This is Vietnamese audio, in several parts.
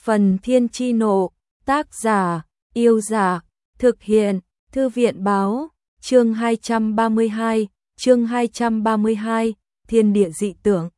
Phần Thiên Chi Nộ, tác giả, Yêu Giả, thực hiện, Thư viện Báo, chương 232, Thiên Địa Dị Tượng.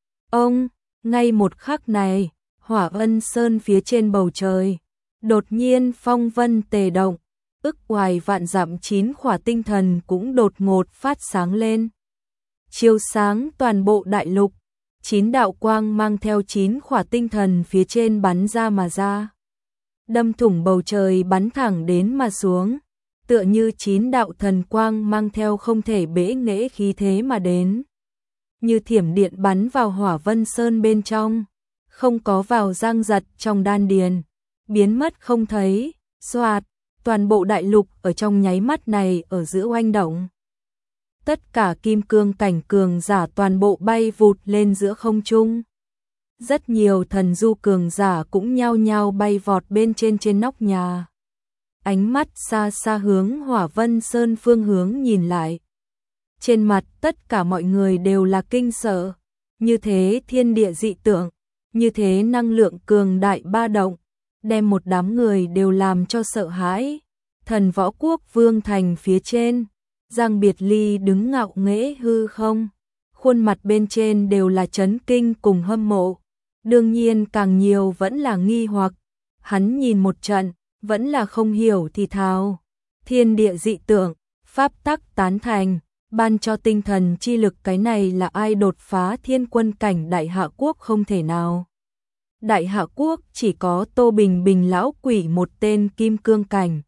Ngay một khắc này, Hỏa Vân Sơn phía trên bầu trời, đột nhiên phong vân tề động, ức hoài vạn dặm 9 khỏa tinh thần cũng đột ngột phát sáng lên. Chiếu sáng toàn bộ đại lục, 9 đạo quang mang theo 9 khỏa tinh thần phía trên bắn ra mà ra. Đâm thủng bầu trời bắn thẳng đến mà xuống, tựa như 9 đạo thần quang mang theo không thể bẽ nghễ khí thế mà đến. Như thiểm điện bắn vào Hỏa Vân Sơn bên trong, không có vào giang giật trong đan điền, biến mất không thấy, xoạt, toàn bộ đại lục ở trong nháy mắt này ở giữa oanh động. Tất cả kim cương cảnh cường giả toàn bộ bay vụt lên giữa không trung. Rất nhiều thần du cường giả cũng nhao nhao bay vọt bên trên nóc nhà. Ánh mắt xa xa hướng Hỏa Vân Sơn phương hướng nhìn lại. Trên mặt tất cả mọi người đều là kinh sợ. Như thế thiên địa dị tượng, như thế năng lượng cường đại ba động, đem một đám người đều làm cho sợ hãi. Thần Võ Quốc Vương thành phía trên, Giang Biệt Ly đứng ngạo nghễ hư không, khuôn mặt bên trên đều là chấn kinh cùng hâm mộ, đương nhiên càng nhiều vẫn là nghi hoặc. Hắn nhìn một trận, vẫn là không hiểu thì thào. Thiên địa dị tượng, pháp tắc tán thành, ban cho tinh thần chi lực, cái này là ai đột phá thiên quân cảnh Đại Hạ Quốc không thể nào. Đại Hạ Quốc chỉ có Tô Bình Bình lão quỷ một tên kim cương cảnh.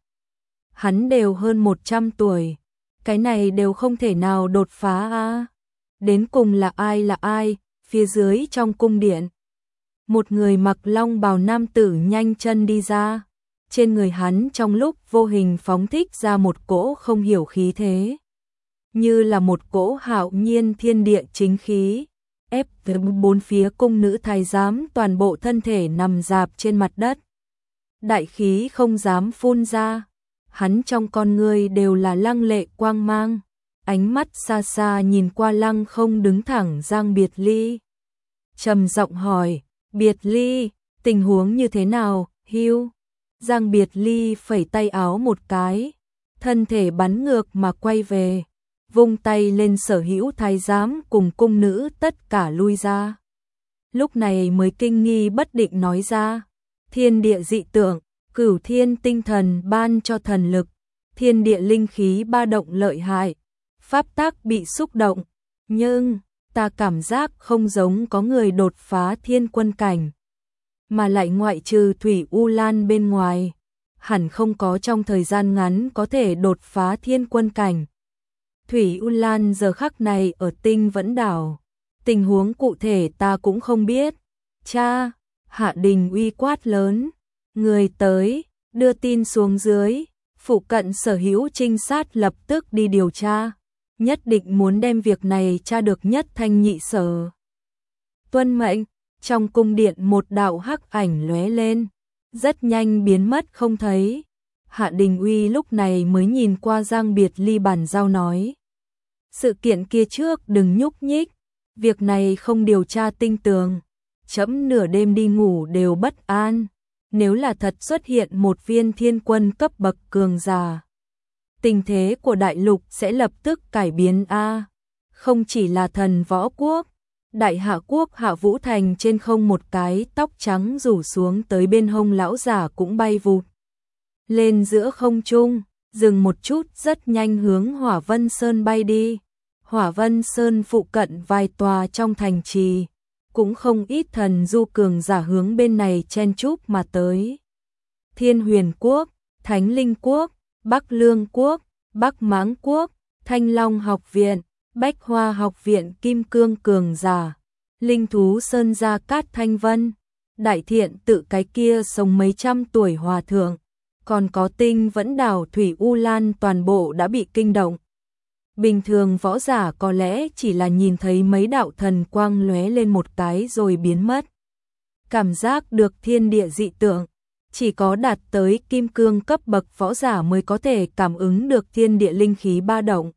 Hắn đều hơn 100 tuổi, cái này đều không thể nào đột phá a. Đến cùng là ai? Phía dưới trong cung điện, một người mặc long bào nam tử nhanh chân đi ra. Trên người hắn trong lúc vô hình phóng thích ra một cỗ không hiểu khí thế, như là một cỗ hạo nhiên thiên địa chính khí, ép tới bốn phía cung nữ thái giám toàn bộ thân thể nằm rạp trên mặt đất. Đại khí không dám phun ra, hắn trong con ngươi đều là lăng lệ quang mang, ánh mắt xa xa nhìn qua lăng không đứng thẳng Giang Biệt Ly. Trầm giọng hỏi, Biệt Ly, tình huống như thế nào, Hưu? Giang Biệt Ly phẩy tay áo một cái, thân thể bắn ngược mà quay về, vung tay lên sở hữu thái giám cùng cung nữ tất cả lui ra. Lúc này mới kinh nghi bất định nói ra, thiên địa dị tượng, cửu thiên tinh thần ban cho thần lực, thiên địa linh khí ba động lợi hại, pháp tắc bị xúc động, nhưng ta cảm giác không giống có người đột phá thiên quân cảnh, mà lại ngoại trừ Thủy U Lan bên ngoài, hẳn không có trong thời gian ngắn có thể đột phá thiên quân cảnh. Thủy U Lan giờ khắc này ở Tinh Vẫn Đảo, tình huống cụ thể ta cũng không biết. Cha, Hạ Đình Uy quát lớn, người tới, đưa tin xuống dưới, phụ cận sở hữu trinh sát lập tức đi điều tra, nhất định muốn đem việc này tra được nhất thanh nhị sở. Tuân mệnh. Trong cung điện một đạo hắc ảnh lóe lên, rất nhanh biến mất không thấy. Hạ Đình Uy lúc này mới nhìn qua Giang Biệt Ly bàn giao nói, sự kiện kia trước đừng nhúc nhích, việc này không điều tra tinh tường, trẫm nửa đêm đi ngủ đều bất an. Nếu là thật xuất hiện một viên thiên quân cấp bậc cường giả, tình thế của đại lục sẽ lập tức cải biến a. Không chỉ là Thần Võ Quốc, Đại Hạ Quốc Hạ Vũ Thành trên không một cái tóc trắng rủ xuống tới bên hông lão giả cũng bay vụt lên giữa không trung, dừng một chút rất nhanh hướng Hỏa Vân Sơn bay đi. Hỏa Vân Sơn phụ cận vài tòa trong thành trì, cũng không ít thần du cường giả hướng bên này chen chúc mà tới. Thiên Huyền Quốc, Thánh Linh Quốc, Bắc Lương Quốc, Bắc Mãng Quốc, Thanh Long Học Viện, Bách Hoa Học Viện kim cương cường giả, Linh Thú Sơn Gia Cát Thanh Vân, Đại Thiện Tự cái kia sống mấy trăm tuổi hòa thượng, còn có Tinh Vẫn Đảo Thủy U Lan toàn bộ đã bị kinh động. Bình thường võ giả có lẽ chỉ là nhìn thấy mấy đạo thần quang lóe lên một cái rồi biến mất. Cảm giác được thiên địa dị tượng, chỉ có đạt tới kim cương cấp bậc võ giả mới có thể cảm ứng được thiên địa linh khí ba động.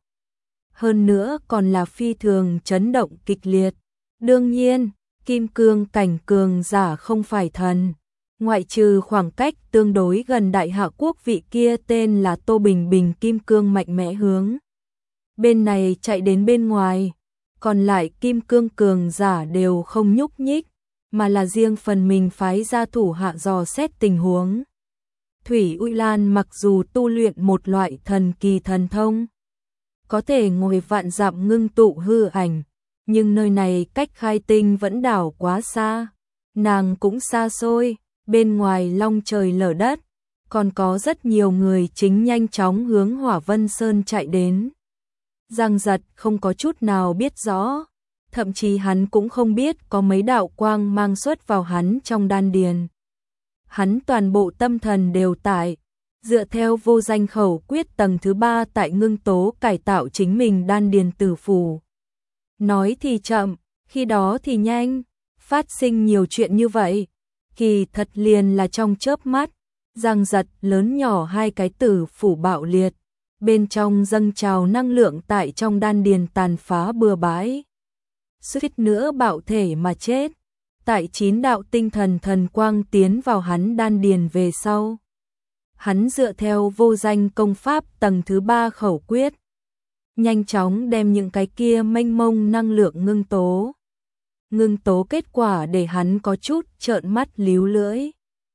Hơn nữa còn là phi thường chấn động kịch liệt. Đương nhiên, kim cương cảnh cường giả không phải thần, Ngoại trừ khoảng cách tương đối gần Đại Hạ Quốc vị kia tên là Tô Bình Bình kim cương mạnh mẽ hướng bên này chạy đến bên ngoài, còn lại kim cương cường giả đều không nhúc nhích, mà là riêng phần mình phái ra thủ hạ dò xét tình huống. Thủy Uy Lan mặc dù tu luyện một loại thần kỳ thần thông, có thể ngồi vạn dặm ngưng tụ hư ảnh, nhưng nơi này cách Khai Tinh vẫn đảo quá xa, nàng cũng xa xôi, bên ngoài long trời lở đất, còn có rất nhiều người chính nhanh chóng hướng Hỏa Vân Sơn chạy đến. Giang Giật không có chút nào biết rõ, thậm chí hắn cũng không biết có mấy đạo quang mang xuất vào hắn trong đan điền. Hắn toàn bộ tâm thần đều tại, dựa theo vô danh khẩu quyết tầng thứ 3 tại ngưng tố cải tạo chính mình đan điền tử phù. Nói thì chậm, khi đó thì nhanh, phát sinh nhiều chuyện như vậy, kỳ thật liền là trong chớp mắt, Giang Giật lớn nhỏ hai cái tử phủ bạo liệt, bên trong dâng trào năng lượng tại trong đan điền tàn phá bừa bãi. Suýt nữa bạo thể mà chết. Tại 9 đạo tinh thần thần quang tiến vào hắn đan điền về sau. Hắn dựa theo vô danh công pháp tầng thứ 3 khẩu quyết, nhanh chóng đem những cái kia mênh mông năng lượng ngưng tố. Ngưng tố kết quả để hắn có chút trợn mắt líu lưỡi.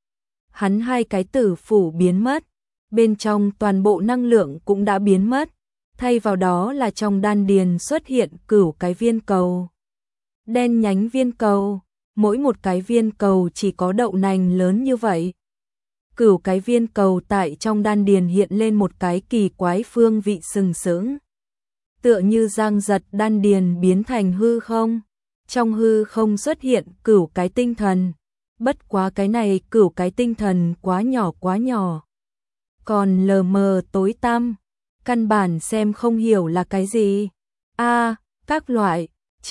Hắn hai cái tử phủ biến mất, bên trong toàn bộ năng lượng cũng đã biến mất, thay vào đó là trong đan điền xuất hiện cửu cái viên cầu. Đen nhánh viên cầu, mỗi một cái viên cầu chỉ có đậu nành lớn như vậy. Cửu cái viên cầu tại trong đan điền hiện lên một cái kỳ quái phương vị sừng sững. Tựa như Giang Giật đan điền biến thành hư không, trong hư không xuất hiện cửu cái tinh thần. Bất quá cái này cửu cái tinh thần quá nhỏ. Còn lờ mờ tối tăm, căn bản xem không hiểu là cái gì. Các loại,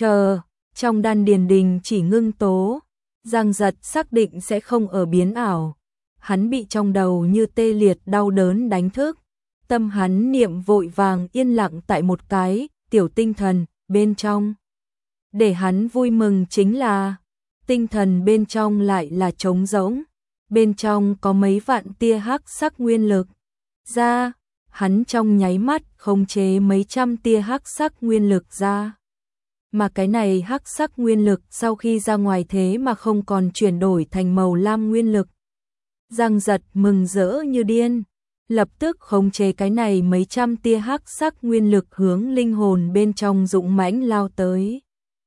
trong đan điền đình chỉ ngưng tố, Giang Giật xác định sẽ không ở biến ảo. Hắn bị trong đầu như tê liệt đau đớn đánh thức, tâm hắn niệm vội vàng yên lặng tại một cái tiểu tinh thần bên trong. Để hắn vui mừng chính là tinh thần bên trong lại là trống rỗng, bên trong có mấy vạn tia hắc sắc nguyên lực. Ra, hắn trong nháy mắt khống chế mấy trăm tia hắc sắc nguyên lực ra. Mà cái này hắc sắc nguyên lực sau khi ra ngoài thế mà không còn chuyển đổi thành màu lam nguyên lực. Giang Giật mừng rỡ như điên, lập tức khống chế cái này mấy trăm tia hắc sắc nguyên lực hướng linh hồn bên trong dũng mãnh lao tới.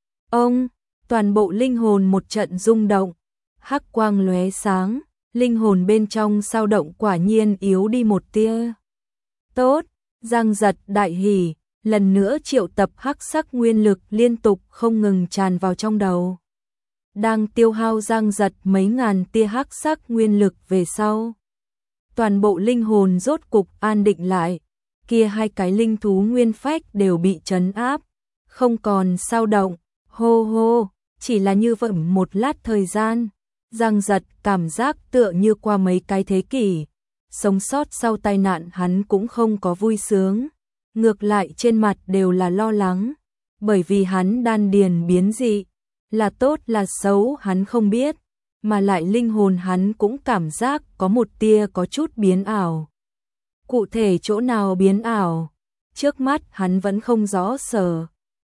Toàn bộ linh hồn một trận rung động, hắc quang lóe sáng, linh hồn bên trong dao động quả nhiên yếu đi một tia. Tốt, Giang Giật đại hỉ, lần nữa triệu tập hắc sắc nguyên lực liên tục không ngừng tràn vào trong đầu. Đang tiêu hao Giang Giật mấy ngàn tia hắc sắc nguyên lực về sau. Toàn bộ linh hồn rốt cục an định lại, kia hai cái linh thú nguyên phách đều bị trấn áp, không còn dao động, hô, chỉ là như vậy một lát thời gian. Giang Giật cảm giác tựa như qua mấy cái thế kỷ, sống sót sau tai nạn hắn cũng không có vui sướng, ngược lại trên mặt đều là lo lắng, bởi vì hắn đan điền biến dị, là tốt là xấu hắn không biết, mà lại linh hồn hắn cũng cảm giác có một tia có chút biến ảo. Cụ thể chỗ nào biến ảo, trước mắt hắn vẫn không rõ sở.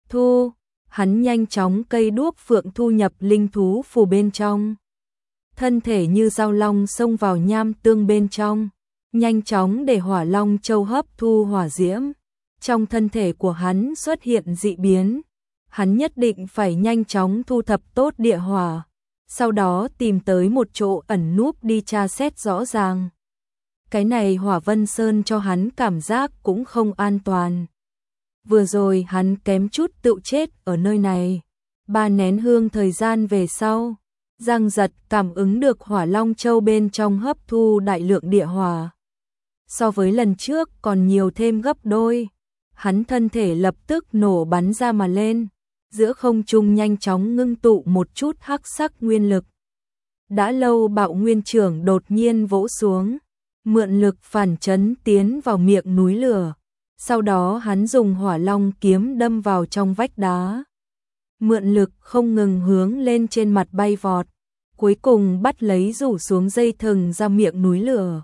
Hắn nhanh chóng cây đuốc phượng thu nhập linh thú phù bên trong. Thân thể như dao long xông vào nham tương bên trong, nhanh chóng để hỏa long châu hấp thu hỏa diễm. Trong thân thể của hắn xuất hiện dị biến, hắn nhất định phải nhanh chóng thu thập tốt địa hỏa, sau đó tìm tới một chỗ ẩn núp đi tra xét rõ ràng. Cái này Hỏa Vân Sơn cho hắn cảm giác cũng không an toàn. Vừa rồi hắn kém chút tự chết ở nơi này. 3 nén hương thời gian về sau, Giang Giật cảm ứng được hỏa long châu bên trong hấp thu đại lượng địa hỏa. So với lần trước còn nhiều thêm gấp đôi. Hắn thân thể lập tức nổ bắn ra mà lên, giữa không trung nhanh chóng ngưng tụ một chút hắc sắc nguyên lực. Đã lâu Bạo Nguyên Trưởng đột nhiên vỗ xuống, mượn lực phản chấn tiến vào miệng núi lửa. Sau đó hắn dùng hỏa long kiếm đâm vào trong vách đá. Mượn lực không ngừng hướng lên trên mặt bay vọt. cuối cùng bắt lấy rủ xuống dây thừng ra miệng núi lửa.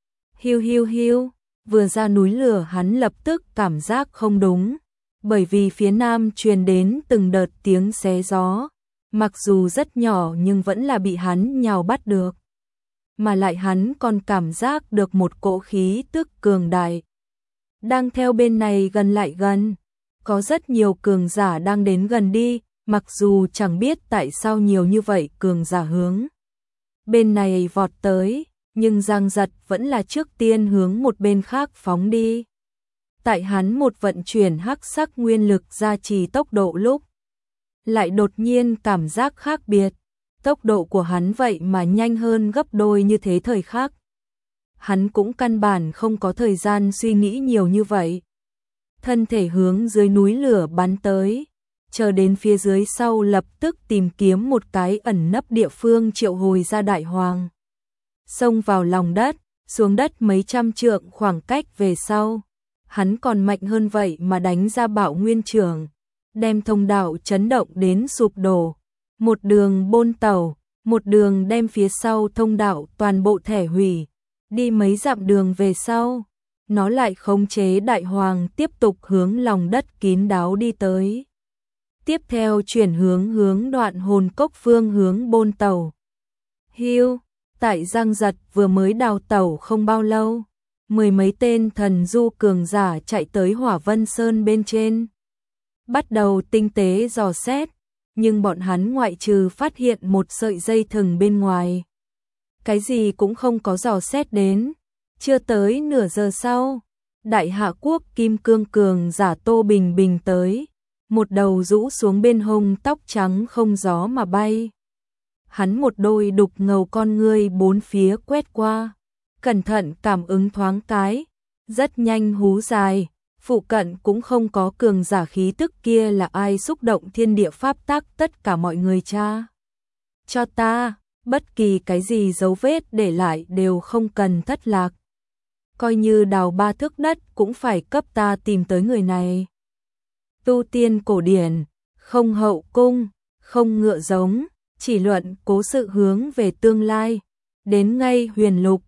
Hiu hiu hiu, vừa ra núi lửa hắn lập tức cảm giác không đúng, bởi vì phía nam truyền đến từng đợt tiếng xé gió, mặc dù rất nhỏ nhưng vẫn là bị hắn nhào bắt được. Mà lại hắn còn cảm giác được một cỗ khí tức cường đại đang theo bên này gần lại gần, có rất nhiều cường giả đang đến gần đi, mặc dù chẳng biết tại sao nhiều như vậy cường giả hướng bên này vọt tới, nhưng Giang Giật vẫn là trước tiên hướng một bên khác phóng đi. Tại hắn một vận chuyển hắc sắc nguyên lực gia trì tốc độ lúc, lại đột nhiên cảm giác khác biệt, tốc độ của hắn vậy mà nhanh hơn gấp đôi như thế thời khắc. Hắn cũng căn bản không có thời gian suy nghĩ nhiều như vậy. Thân thể hướng dưới núi lửa bắn tới, chờ đến phía dưới sau lập tức tìm kiếm một cái ẩn nấp địa phương triệu hồi ra đại hoàng. Xông vào lòng đất, xuống đất mấy trăm trượng khoảng cách về sau. Hắn còn mạnh hơn vậy mà đánh ra bạo nguyên trường, đem thông đạo chấn động đến sụp đổ. Một đường bôn tàu, một đường đem phía sau thông đạo toàn bộ thẻ hủy. Đi mấy dặm đường về sau, nó lại khống chế đại hoàng tiếp tục hướng lòng đất kín đáo đi tới. Tiếp theo chuyển hướng đoạn hồn cốc phương hướng bôn tàu. Hiu, tại Giang Giật vừa mới đào tàu không bao lâu, mười mấy tên thần du cường giả chạy tới Hỏa Vân Sơn bên trên. Bắt đầu tinh tế dò xét, nhưng bọn hắn ngoại trừ phát hiện một sợi dây thừng bên ngoài, cái gì cũng không có dò xét đến. Chưa tới nửa giờ sau, Đại Hạ Quốc Kim Cương cường giả Tô Bình Bình tới, một đầu rũ xuống bên hông tóc trắng không gió mà bay. Hắn một đôi đục ngầu con ngươi bốn phía quét qua, cẩn thận cảm ứng thoáng cái, rất nhanh hú dài, phụ cận cũng không có cường giả khí tức kia là ai xúc động thiên địa pháp tắc tất cả mọi người cha. Cho ta, bất kỳ cái gì dấu vết để lại đều không cần thất lạc. Coi như đào 3 thước đất cũng phải cấp ta tìm tới người này. Tu tiên cổ điển, không hậu cung, không ngựa giống, chỉ luận cố sự hướng về tương lai. Đến ngay huyền lục,